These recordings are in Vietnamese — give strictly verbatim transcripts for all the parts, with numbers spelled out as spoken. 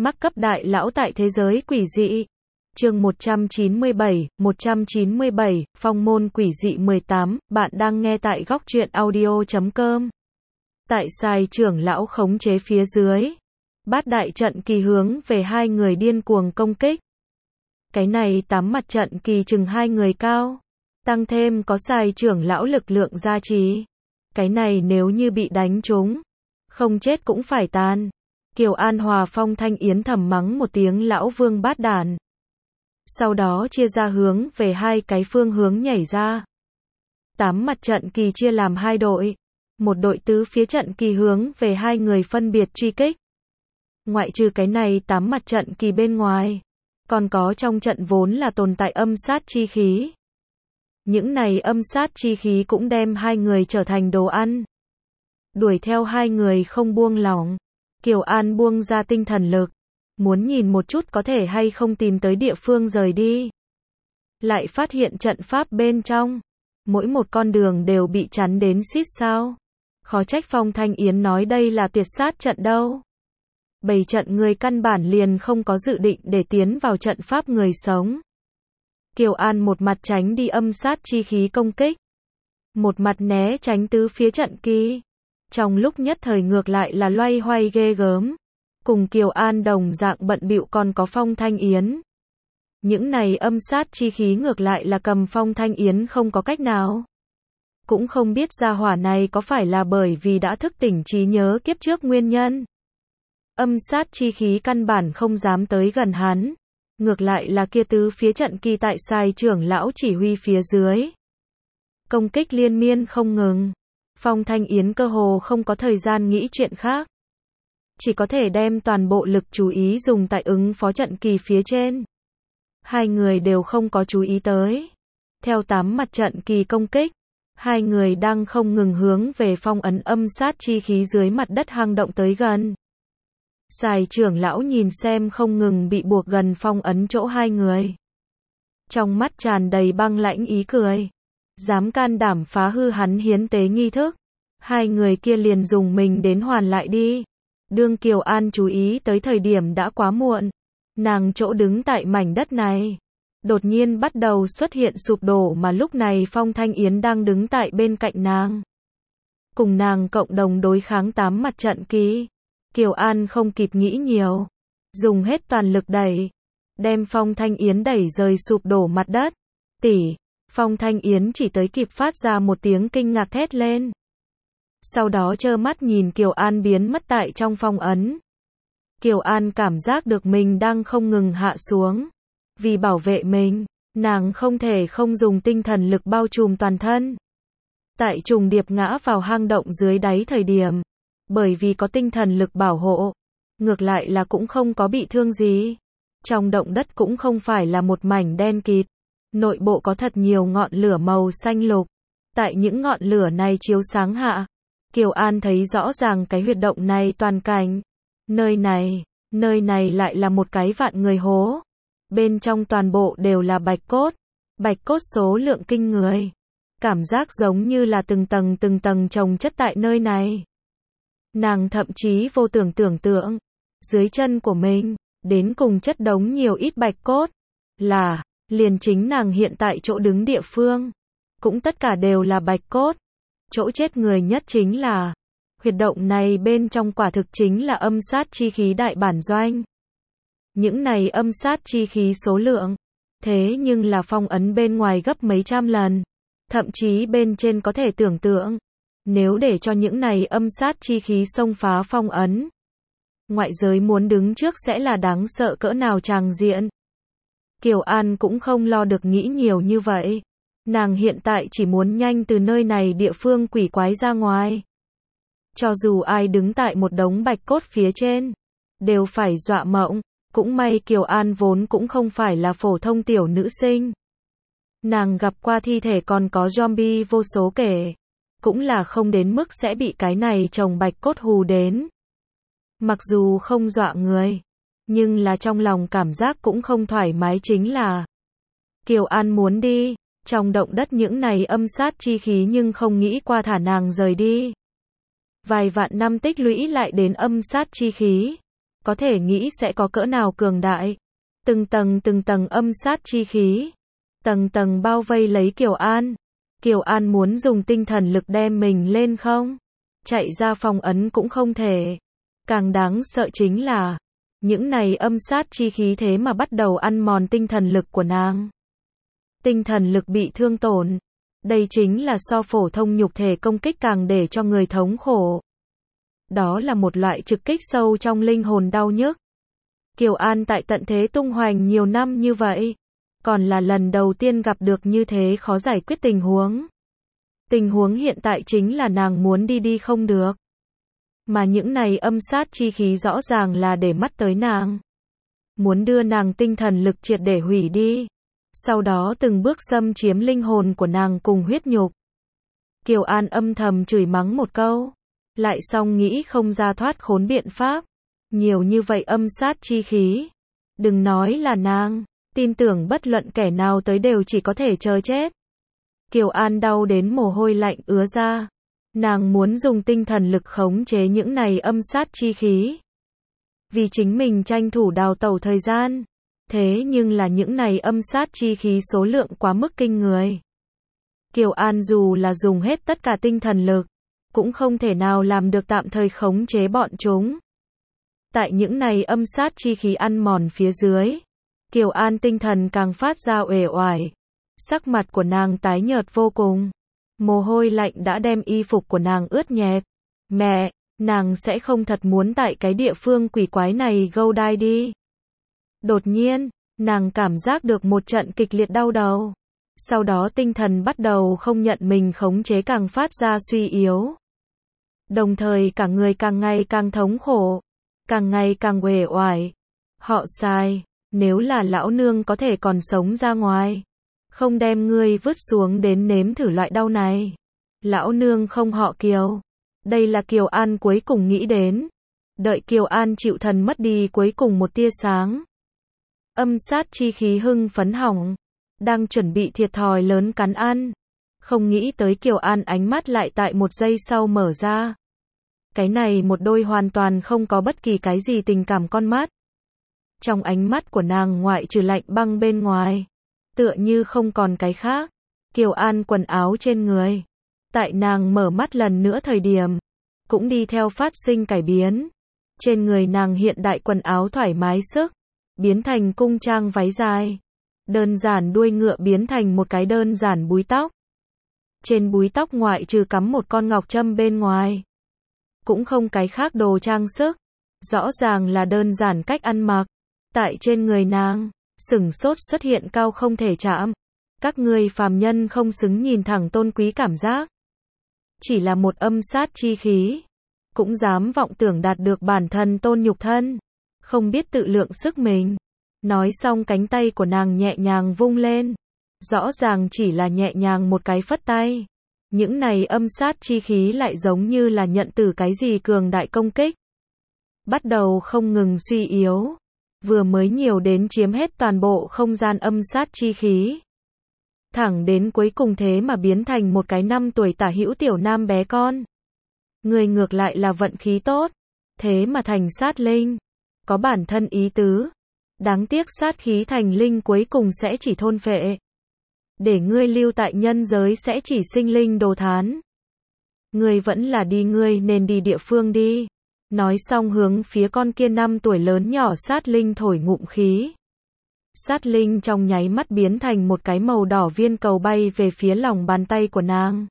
Mắc cấp đại lão tại thế giới quỷ dị. Chương một trăm chín mươi bảy, một trăm chín mươi bảy, Phong môn quỷ dị mười tám, bạn đang nghe tại góc truyện audio chấm com. Tại sai trưởng lão khống chế phía dưới. Bát đại trận kỳ hướng về hai người điên cuồng công kích. Cái này tám mặt trận kỳ chừng hai người cao. Tăng thêm có sai trưởng lão lực lượng gia trì. Cái này nếu như bị đánh trúng, không chết cũng phải tan. Kiều An Hòa Phong Thanh Yến thầm mắng một tiếng lão vương bát đàn. Sau đó chia ra hướng về hai cái phương hướng nhảy ra. Tám mặt trận kỳ chia làm hai đội. Một đội tứ phía trận kỳ hướng về hai người phân biệt truy kích. Ngoại trừ cái này tám mặt trận kỳ bên ngoài, còn có trong trận vốn là tồn tại âm sát chi khí. Những này âm sát chi khí cũng đem hai người trở thành đồ ăn. Đuổi theo hai người không buông lỏng. Kiều An buông ra tinh thần lực, muốn nhìn một chút có thể hay không tìm tới địa phương rời đi. Lại phát hiện trận pháp bên trong, mỗi một con đường đều bị chắn đến xít sao. Khó trách Phong Thanh Yến nói đây là tuyệt sát trận đâu. Bày trận người căn bản liền không có dự định để tiến vào trận pháp người sống. Kiều An một mặt tránh đi âm sát chi khí công kích, một mặt né tránh tứ phía trận kỳ. Trong lúc nhất thời ngược lại là loay hoay ghê gớm. Cùng Kiều An đồng dạng bận bịu còn có Phong Thanh Yến. Những này âm sát chi khí ngược lại là cầm Phong Thanh Yến không có cách nào. Cũng không biết gia hỏa này có phải là bởi vì đã thức tỉnh trí nhớ kiếp trước nguyên nhân. Âm sát chi khí căn bản không dám tới gần hắn. Ngược lại là kia tứ phía trận kỳ tại sai trưởng lão chỉ huy phía dưới. Công kích liên miên không ngừng. Phong Thanh Yến cơ hồ không có thời gian nghĩ chuyện khác. Chỉ có thể đem toàn bộ lực chú ý dùng tại ứng phó trận kỳ phía trên. Hai người đều không có chú ý tới. Theo tám mặt trận kỳ công kích, hai người đang không ngừng hướng về phong ấn âm sát chi khí dưới mặt đất hang động tới gần. Sai trưởng lão nhìn xem không ngừng bị buộc gần phong ấn chỗ hai người. Trong mắt tràn đầy băng lãnh ý cười. Dám can đảm phá hư hắn hiến tế nghi thức. Hai người kia liền dùng mình đến hoàn lại đi. Đương Kiều An chú ý tới thời điểm đã quá muộn. Nàng chỗ đứng tại mảnh đất này đột nhiên bắt đầu xuất hiện sụp đổ, mà lúc này Phong Thanh Yến đang đứng tại bên cạnh nàng. Cùng nàng cộng đồng đối kháng tám mặt trận kỳ. Kiều An không kịp nghĩ nhiều. Dùng hết toàn lực đẩy. Đem Phong Thanh Yến đẩy rời sụp đổ mặt đất. Tỷ. Phong Thanh Yến chỉ tới kịp phát ra một tiếng kinh ngạc thét lên. Sau đó trơ mắt nhìn Kiều An biến mất tại trong phong ấn. Kiều An cảm giác được mình đang không ngừng hạ xuống. Vì bảo vệ mình, nàng không thể không dùng tinh thần lực bao trùm toàn thân. Tại trùng điệp ngã vào hang động dưới đáy thời điểm, bởi vì có tinh thần lực bảo hộ, ngược lại là cũng không có bị thương gì. Trong động đất cũng không phải là một mảnh đen kịt. Nội bộ có thật nhiều ngọn lửa màu xanh lục. Tại những ngọn lửa này chiếu sáng hạ, Kiều An thấy rõ ràng cái huyệt động này toàn cảnh. Nơi này, nơi này lại là một cái vạn người hố. Bên trong toàn bộ đều là bạch cốt. Bạch cốt số lượng kinh người. Cảm giác giống như là từng tầng từng tầng chồng chất tại nơi này. Nàng thậm chí vô tưởng tưởng tượng, dưới chân của mình, đến cùng chất đống nhiều ít bạch cốt. Là, liền chính nàng hiện tại chỗ đứng địa phương, cũng tất cả đều là bạch cốt. Chỗ chết người nhất chính là, huyệt động này bên trong quả thực chính là âm sát chi khí đại bản doanh. Những này âm sát chi khí số lượng, thế nhưng là phong ấn bên ngoài gấp mấy trăm lần. Thậm chí bên trên có thể tưởng tượng, nếu để cho những này âm sát chi khí xông phá phong ấn, ngoại giới muốn đứng trước sẽ là đáng sợ cỡ nào tràng diện. Kiều An cũng không lo được nghĩ nhiều như vậy. Nàng hiện tại chỉ muốn nhanh từ nơi này địa phương quỷ quái ra ngoài. Cho dù ai đứng tại một đống bạch cốt phía trên, đều phải dọa mộng. Cũng may Kiều An vốn cũng không phải là phổ thông tiểu nữ sinh. Nàng gặp qua thi thể còn có zombie vô số kể. Cũng là không đến mức sẽ bị cái này chồng bạch cốt hù đến. Mặc dù không dọa người, nhưng là trong lòng cảm giác cũng không thoải mái chính là. Kiều An muốn đi, trong động đất những này âm sát chi khí nhưng không nghĩ qua thả nàng rời đi. Vài vạn năm tích lũy lại đến âm sát chi khí. có thể nghĩ sẽ có cỡ nào cường đại. Từng tầng từng tầng âm sát chi khí, tầng tầng bao vây lấy Kiều An. Kiều An muốn dùng tinh thần lực đem mình lên không? Chạy ra phong ấn cũng không thể. Càng đáng sợ chính là, những này âm sát chi khí thế mà bắt đầu ăn mòn tinh thần lực của nàng. Tinh thần lực bị thương tổn. Đây chính là so phổ thông nhục thể công kích càng để cho người thống khổ. Đó là một loại trực kích sâu trong linh hồn đau nhức. Kiều An tại tận thế tung hoành nhiều năm như vậy, còn là lần đầu tiên gặp được như thế khó giải quyết tình huống. Tình huống hiện tại chính là nàng muốn đi đi không được. Mà những này âm sát chi khí rõ ràng là để mắt tới nàng. Muốn đưa nàng tinh thần lực triệt để hủy đi. Sau đó từng bước xâm chiếm linh hồn của nàng cùng huyết nhục. Kiều An âm thầm chửi mắng một câu. Lại xong nghĩ không ra thoát khốn biện pháp. Nhiều như vậy âm sát chi khí. Đừng nói là nàng. Tin tưởng bất luận kẻ nào tới đều chỉ có thể chờ chết. Kiều An đau đến mồ hôi lạnh ứa ra. Nàng muốn dùng tinh thần lực khống chế những này âm sát chi khí. Vì chính mình tranh thủ đào tẩu thời gian. Thế nhưng là những này âm sát chi khí số lượng quá mức kinh người. Kiều An dù là dùng hết tất cả tinh thần lực, cũng không thể nào làm được tạm thời khống chế bọn chúng. Tại những này âm sát chi khí ăn mòn phía dưới, Kiều An tinh thần càng phát ra uể oải. Sắc mặt của nàng tái nhợt vô cùng. Mồ hôi lạnh đã đem y phục của nàng ướt nhẹp. Mẹ, nàng sẽ không thật muốn tại cái địa phương quỷ quái này gâu đai đi. Đột nhiên, nàng cảm giác được một trận kịch liệt đau đầu. Sau đó tinh thần bắt đầu không nhận mình khống chế càng phát ra suy yếu. Đồng thời cả người càng ngày càng thống khổ, càng ngày càng uể oải. Họ sai, nếu là lão nương có thể còn sống ra ngoài, không đem ngươi vứt xuống đến nếm thử loại đau này. Lão nương không họ Kiều. Đây là Kiều An cuối cùng nghĩ đến. Đợi Kiều An chịu thần mất đi cuối cùng một tia sáng. Âm sát chi khí hưng phấn hỏng, đang chuẩn bị thiệt thòi lớn cắn ăn. Không nghĩ tới Kiều An ánh mắt lại tại một giây sau mở ra. Cái này một đôi hoàn toàn không có bất kỳ cái gì tình cảm con mắt. Trong ánh mắt của nàng ngoại trừ lạnh băng bên ngoài, tựa như không còn cái khác. Kiều An quần áo trên người, tại nàng mở mắt lần nữa thời điểm, cũng đi theo phát sinh cải biến. Trên người nàng hiện đại quần áo thoải mái sức, biến thành cung trang váy dài. Đơn giản đuôi ngựa biến thành một cái đơn giản búi tóc. Trên búi tóc ngoại trừ cắm một con ngọc trâm bên ngoài, cũng không cái khác đồ trang sức. Rõ ràng là đơn giản cách ăn mặc. Tại trên người nàng, sửng sốt xuất hiện cao không thể chạm. Các ngươi phàm nhân không xứng nhìn thẳng tôn quý cảm giác. Chỉ là một âm sát chi khí, cũng dám vọng tưởng đạt được bản thân tôn nhục thân. Không biết tự lượng sức mình. Nói xong cánh tay của nàng nhẹ nhàng vung lên. Rõ ràng chỉ là nhẹ nhàng một cái phất tay. Những này âm sát chi khí lại giống như là nhận từ cái gì cường đại công kích. Bắt đầu không ngừng suy yếu. Vừa mới nhiều đến chiếm hết toàn bộ không gian âm sát chi khí. Thẳng đến cuối cùng thế mà biến thành một cái năm tuổi tả hữu tiểu nam bé con. Người ngược lại là vận khí tốt. Thế mà thành sát linh. Có bản thân ý tứ. Đáng tiếc sát khí thành linh cuối cùng sẽ chỉ thôn phệ. Để ngươi lưu tại nhân giới sẽ chỉ sinh linh đồ thán. Ngươi vẫn là đi ngươi nên đi địa phương đi. Nói xong hướng phía con kia năm tuổi lớn nhỏ sát linh thổi ngụm khí. Sát linh trong nháy mắt biến thành một cái màu đỏ viên cầu bay về phía lòng bàn tay của nàng.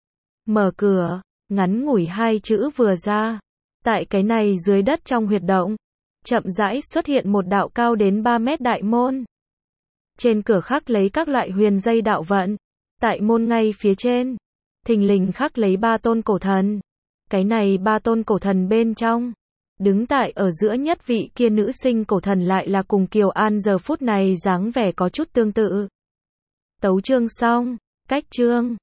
Mở cửa, ngắn ngủi hai chữ vừa ra. Tại cái này dưới đất trong huyệt động, chậm rãi xuất hiện một đạo cao đến ba mét đại môn. Trên cửa khắc lấy các loại huyền dây đạo vận. Tại môn ngay phía trên, thình lình khắc lấy ba tôn cổ thần. Cái này ba tôn cổ thần bên trong, đứng tại ở giữa nhất vị kia nữ sinh cổ thần lại là cùng Kiều An giờ phút này dáng vẻ có chút tương tự. Tấu chương xong, cách chương.